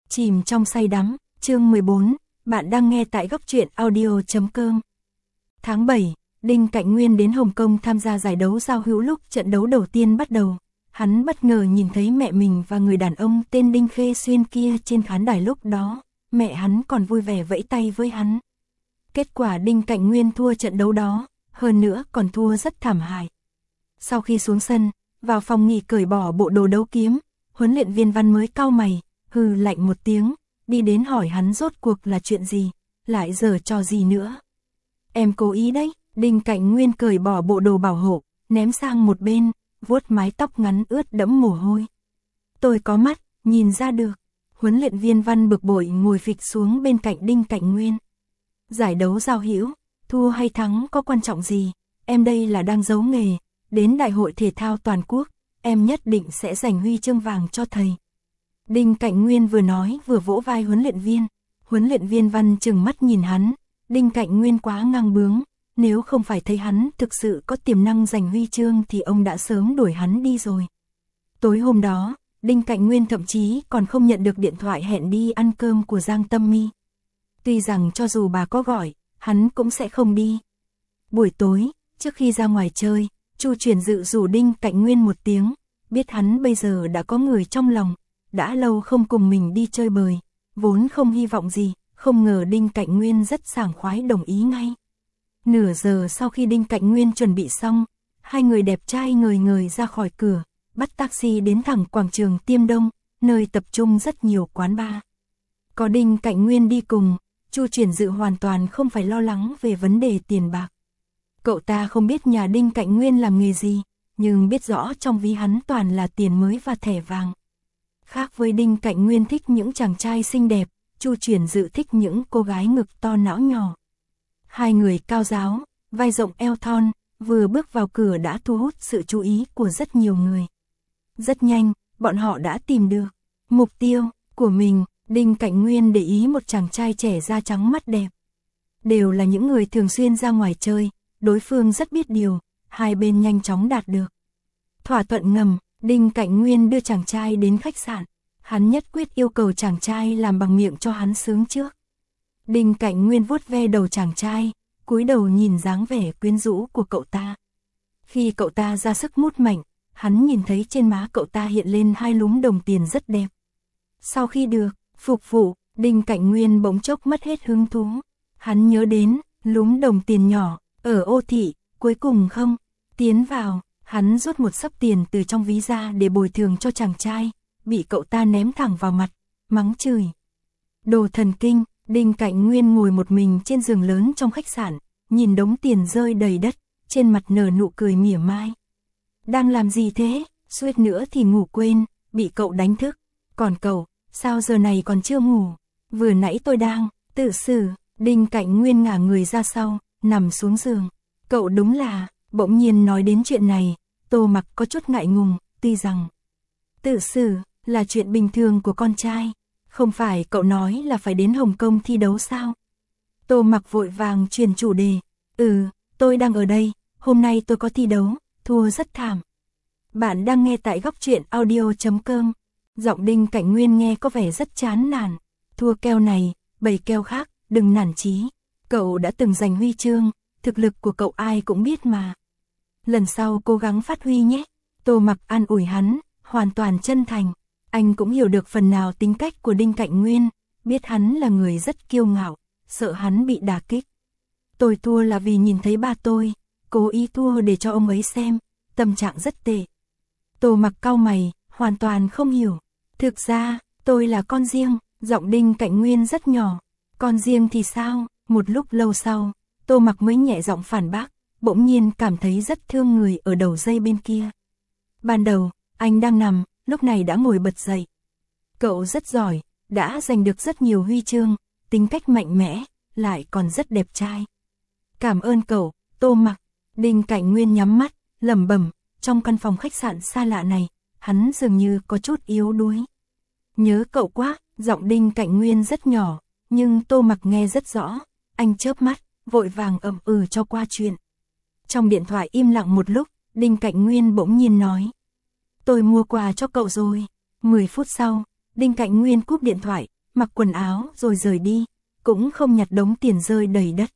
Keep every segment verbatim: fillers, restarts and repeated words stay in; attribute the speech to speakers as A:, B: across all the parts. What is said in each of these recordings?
A: Chìm trong say đắm, chương mười bốn, bạn đang nghe tại góc truyện audio chấm com. Tháng bảy, Đinh Cạnh Nguyên đến Hồng Kông tham gia giải đấu giao hữu. Lúc trận đấu đầu tiên bắt đầu, hắn bất ngờ nhìn thấy mẹ mình và người đàn ông tên Đinh Khê Xuyên kia trên khán đài. Lúc đó, mẹ hắn còn vui vẻ vẫy tay với hắn. Kết quả Đinh Cạnh Nguyên thua trận đấu đó, hơn nữa còn thua rất thảm hại. Sau khi xuống sân, vào phòng nghỉ cởi bỏ bộ đồ đấu kiếm, huấn luyện viên Văn mới cau mày, hừ lạnh một tiếng, đi đến hỏi hắn rốt cuộc là chuyện gì, lại giở trò gì nữa. Em cố ý đấy. Đinh Cạnh Nguyên cởi bỏ bộ đồ bảo hộ, ném sang một bên, vuốt mái tóc ngắn ướt đẫm mồ hôi. Tôi có mắt, nhìn ra được. Huấn luyện viên Văn bực bội ngồi phịch xuống bên cạnh Đinh Cạnh Nguyên. Giải đấu giao hữu, thua hay thắng có quan trọng gì, em đây là đang giấu nghề, đến đại hội thể thao toàn quốc, em nhất định sẽ giành huy chương vàng cho thầy. Đinh Cạnh Nguyên vừa nói vừa vỗ vai huấn luyện viên. Huấn luyện viên Văn trừng mắt nhìn hắn. Đinh Cạnh Nguyên quá ngang bướng, nếu không phải thấy hắn thực sự có tiềm năng giành huy chương thì ông đã sớm đuổi hắn đi rồi. Tối hôm đó, Đinh Cạnh Nguyên thậm chí còn không nhận được điện thoại hẹn đi ăn cơm của Giang Tâm Mi. Tuy rằng cho dù bà có gọi, hắn cũng sẽ không đi. Buổi tối, trước khi ra ngoài chơi, Chu Chuyển Dự rủ Đinh Cạnh Nguyên một tiếng, biết hắn bây giờ đã có người trong lòng, đã lâu không cùng mình đi chơi bời, vốn không hy vọng gì, không ngờ Đinh Cạnh Nguyên rất sảng khoái đồng ý ngay. Nửa giờ sau khi Đinh Cạnh Nguyên chuẩn bị xong, hai người đẹp trai ngời ngời ra khỏi cửa, bắt taxi đến thẳng quảng trường Tiêm Đông, nơi tập trung rất nhiều quán bar. Có Đinh Cạnh Nguyên đi cùng, Chu Chuyển Dự hoàn toàn không phải lo lắng về vấn đề tiền bạc. Cậu ta không biết nhà Đinh Cạnh Nguyên làm nghề gì, nhưng biết rõ trong ví hắn toàn là tiền mới và thẻ vàng. Khác với Đinh Cạnh Nguyên thích những chàng trai xinh đẹp, Chu Chuyển Dự thích những cô gái ngực to não nhỏ. Hai người cao ráo, vai rộng eo thon, vừa bước vào cửa đã thu hút sự chú ý của rất nhiều người. Rất nhanh, bọn họ đã tìm được mục tiêu của mình. Đinh Cạnh Nguyên để ý một chàng trai trẻ da trắng mắt đẹp. Đều là những người thường xuyên ra ngoài chơi, đối phương rất biết điều, hai bên nhanh chóng đạt được thỏa thuận ngầm. Đinh Cạnh Nguyên đưa chàng trai đến khách sạn, hắn nhất quyết yêu cầu chàng trai làm bằng miệng cho hắn sướng trước. Đinh Cạnh Nguyên vuốt ve đầu chàng trai, cúi đầu nhìn dáng vẻ quyến rũ của cậu ta. Khi cậu ta ra sức mút mạnh, hắn nhìn thấy trên má cậu ta hiện lên hai lúm đồng tiền rất đẹp. Sau khi được phục vụ, Đinh Cạnh Nguyên bỗng chốc mất hết hứng thú. Hắn nhớ đến lúm đồng tiền nhỏ ở ô thị, cuối cùng không tiến vào. Hắn rút một xấp tiền từ trong ví ra để bồi thường cho chàng trai, bị cậu ta ném thẳng vào mặt, mắng chửi. Đồ thần kinh. Đinh Cạnh Nguyên ngồi một mình trên giường lớn trong khách sạn, nhìn đống tiền rơi đầy đất, trên mặt nở nụ cười mỉa mai. Đang làm gì thế? Suýt nữa thì ngủ quên, bị cậu đánh thức. Còn cậu, sao giờ này còn chưa ngủ? Vừa nãy tôi đang tự xử. Đinh Cạnh Nguyên ngả người ra sau, nằm xuống giường. Cậu đúng là, bỗng nhiên nói đến chuyện này, Tô Mặc có chút ngại ngùng, tuy rằng tự xử là chuyện bình thường của con trai. Không phải cậu nói là phải đến Hồng Kông thi đấu sao? Tô Mặc vội vàng chuyển chủ đề. Ừ, tôi đang ở đây, hôm nay tôi có thi đấu, thua rất thảm. Bạn đang nghe tại góc truyện audio chấm com. Giọng Đinh Cạnh Nguyên nghe có vẻ rất chán nản. Thua keo này, bày keo khác, đừng nản chí. Cậu đã từng giành huy chương, thực lực của cậu ai cũng biết mà. Lần sau cố gắng phát huy nhé. Tô Mặc an ủi hắn, hoàn toàn chân thành. Anh cũng hiểu được phần nào tính cách của Đinh Cạnh Nguyên, biết hắn là người rất kiêu ngạo, sợ hắn bị đả kích. Tôi thua là vì nhìn thấy ba tôi, cố ý thua để cho ông ấy xem, tâm trạng rất tệ. Tô Mặc cau mày, hoàn toàn không hiểu. Thực ra, tôi là con riêng. Giọng Đinh Cạnh Nguyên rất nhỏ. Con riêng thì sao? Một lúc lâu sau, Tô Mặc mới nhẹ giọng phản bác, bỗng nhiên cảm thấy rất thương người ở đầu dây bên kia. Ban đầu, anh đang nằm, lúc này đã ngồi bật dậy. Cậu rất giỏi, đã giành được rất nhiều huy chương, tính cách mạnh mẽ, lại còn rất đẹp trai. Cảm ơn cậu, Tô Mặc. Đinh Cạnh Nguyên nhắm mắt, lẩm bẩm, trong căn phòng khách sạn xa lạ này, hắn dường như có chút yếu đuối. Nhớ cậu quá. Giọng Đinh Cạnh Nguyên rất nhỏ, nhưng Tô Mặc nghe rất rõ. Anh chớp mắt, vội vàng ậm ừ cho qua chuyện. Trong điện thoại im lặng một lúc, Đinh Cạnh Nguyên bỗng nhiên nói. Tôi mua quà cho cậu rồi. mười phút sau, Đinh Cạnh Nguyên cúp điện thoại, mặc quần áo rồi rời đi, cũng không nhặt đống tiền rơi đầy đất.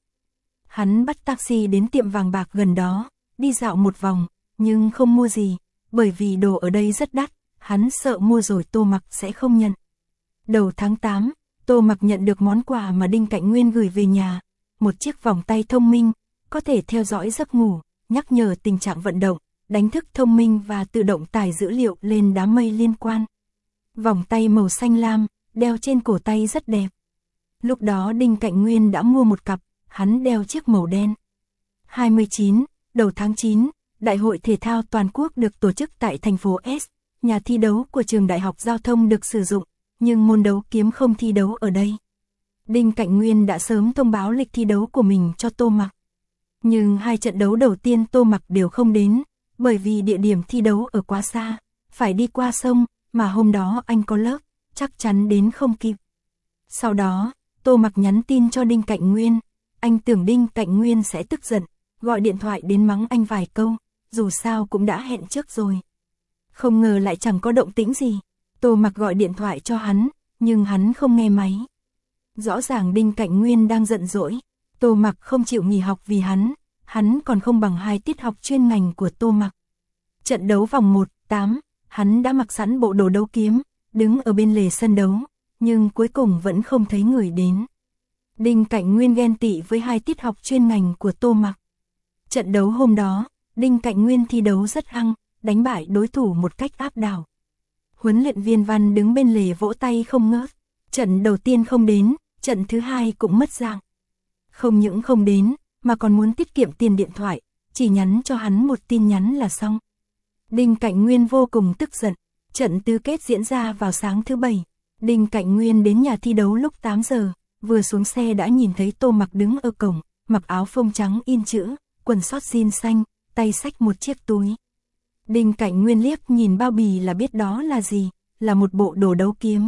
A: Hắn bắt taxi đến tiệm vàng bạc gần đó, đi dạo một vòng, nhưng không mua gì, bởi vì đồ ở đây rất đắt, hắn sợ mua rồi Tô Mặc sẽ không nhận. Đầu tháng tám, Tô Mặc nhận được món quà mà Đinh Cạnh Nguyên gửi về nhà, một chiếc vòng tay thông minh, có thể theo dõi giấc ngủ, nhắc nhở tình trạng vận động, đánh thức thông minh và tự động tải dữ liệu lên đám mây liên quan. Vòng tay màu xanh lam, đeo trên cổ tay rất đẹp. Lúc đó Đinh Cạnh Nguyên đã mua một cặp, hắn đeo chiếc màu đen. hai mươi chín, đầu tháng chín, Đại hội Thể thao Toàn quốc được tổ chức tại thành phố S, nhà thi đấu của trường Đại học Giao thông được sử dụng, nhưng môn đấu kiếm không thi đấu ở đây. Đinh Cạnh Nguyên đã sớm thông báo lịch thi đấu của mình cho Tô Mặc. Nhưng hai trận đấu đầu tiên Tô Mặc đều không đến, bởi vì địa điểm thi đấu ở quá xa, phải đi qua sông, mà hôm đó anh có lớp, chắc chắn đến không kịp. Sau đó, Tô Mặc nhắn tin cho Đinh Cạnh Nguyên, anh tưởng Đinh Cạnh Nguyên sẽ tức giận, gọi điện thoại đến mắng anh vài câu, dù sao cũng đã hẹn trước rồi. Không ngờ lại chẳng có động tĩnh gì, Tô Mặc gọi điện thoại cho hắn, nhưng hắn không nghe máy. Rõ ràng Đinh Cạnh Nguyên đang giận dỗi, Tô Mặc không chịu nghỉ học vì hắn, hắn còn không bằng hai tiết học chuyên ngành của Tô Mặc. Trận đấu vòng một, tám, hắn đã mặc sẵn bộ đồ đấu kiếm, đứng ở bên lề sân đấu, nhưng cuối cùng vẫn không thấy người đến. Đinh Cạnh Nguyên ghen tị với hai tiết học chuyên ngành của Tô Mặc. Trận đấu hôm đó, Đinh Cạnh Nguyên thi đấu rất hăng, đánh bại đối thủ một cách áp đảo. Huấn luyện viên Văn đứng bên lề vỗ tay không ngớt, trận đầu tiên không đến, trận thứ hai cũng mất dạng. Không những không đến, mà còn muốn tiết kiệm tiền điện thoại, chỉ nhắn cho hắn một tin nhắn là xong. Đinh Cạnh Nguyên vô cùng tức giận, trận tứ kết diễn ra vào sáng thứ bảy. Đinh Cạnh Nguyên đến nhà thi đấu lúc tám giờ, vừa xuống xe đã nhìn thấy Tô Mặc đứng ở cổng, mặc áo phông trắng in chữ, quần sót jean xanh, tay xách một chiếc túi. Đinh Cạnh Nguyên liếc nhìn bao bì là biết đó là gì, là một bộ đồ đấu kiếm.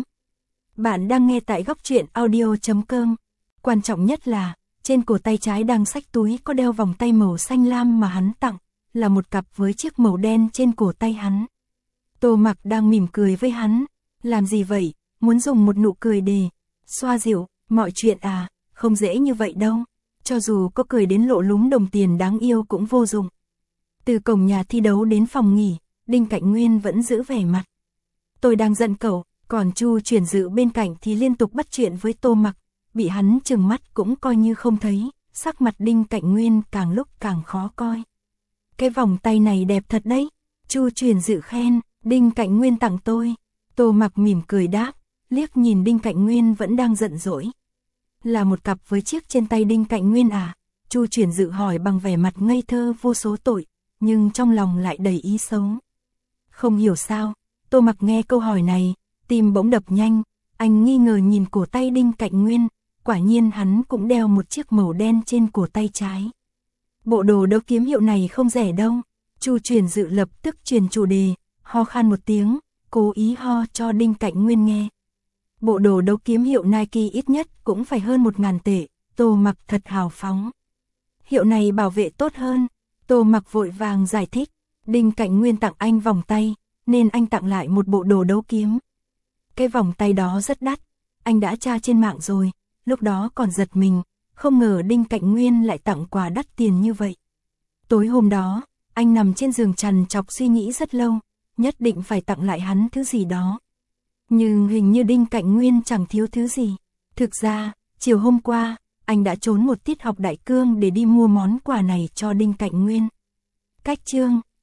A: Bạn đang nghe tại góc truyện audio chấm com. Quan trọng nhất là, trên cổ tay trái đang xách túi có đeo vòng tay màu xanh lam mà hắn tặng, là một cặp với chiếc màu đen trên cổ tay hắn. Tô Mặc đang mỉm cười với hắn, làm gì vậy, muốn dùng một nụ cười để xoa dịu, mọi chuyện à, không dễ như vậy đâu, cho dù có cười đến lộ lúng đồng tiền đáng yêu cũng vô dụng. Từ cổng nhà thi đấu đến phòng nghỉ, Đinh Cạnh Nguyên vẫn giữ vẻ mặt. Tôi đang giận cậu, còn Chu Chuyển Dự bên cạnh thì liên tục bắt chuyện với Tô Mặc, bị hắn trừng mắt cũng coi như không thấy, sắc mặt Đinh Cạnh Nguyên càng lúc càng khó coi. Cái vòng tay này đẹp thật đấy, Chu Chuyển Dự khen, Đinh Cạnh Nguyên tặng tôi. Tô Mặc mỉm cười đáp, liếc nhìn Đinh Cạnh Nguyên vẫn đang giận dỗi. Là một cặp với chiếc trên tay Đinh Cạnh Nguyên à? Chu Chuyển Dự hỏi bằng vẻ mặt ngây thơ vô số tội, nhưng trong lòng lại đầy ý xấu. Không hiểu sao, Tô Mặc nghe câu hỏi này, tim bỗng đập nhanh, anh nghi ngờ nhìn cổ tay Đinh Cạnh Nguyên, quả nhiên hắn cũng đeo một chiếc màu đen trên cổ tay trái. Bộ đồ đấu kiếm hiệu này không rẻ đâu. Chu Chuyển Dự lập tức chuyển chủ đề, ho khan một tiếng, cố ý ho cho Đinh Cạnh Nguyên nghe. Bộ đồ đấu kiếm hiệu Nike ít nhất cũng phải hơn một ngàn tệ, Tô Mặc thật hào phóng. Hiệu này bảo vệ tốt hơn, Tô Mặc vội vàng giải thích, Đinh Cạnh Nguyên tặng anh vòng tay, nên anh tặng lại một bộ đồ đấu kiếm. Cái vòng tay đó rất đắt, anh đã tra trên mạng rồi, lúc đó còn giật mình, không ngờ Đinh Cạnh Nguyên lại tặng quà đắt tiền như vậy. Tối hôm đó, anh nằm trên giường trằn trọc suy nghĩ rất lâu, nhất định phải tặng lại hắn thứ gì đó. Nhưng hình như Đinh Cạnh Nguyên chẳng thiếu thứ gì. Thực ra, chiều hôm qua, anh đã trốn một tiết học đại cương để đi mua món quà này cho Đinh Cạnh Nguyên. Cách chương,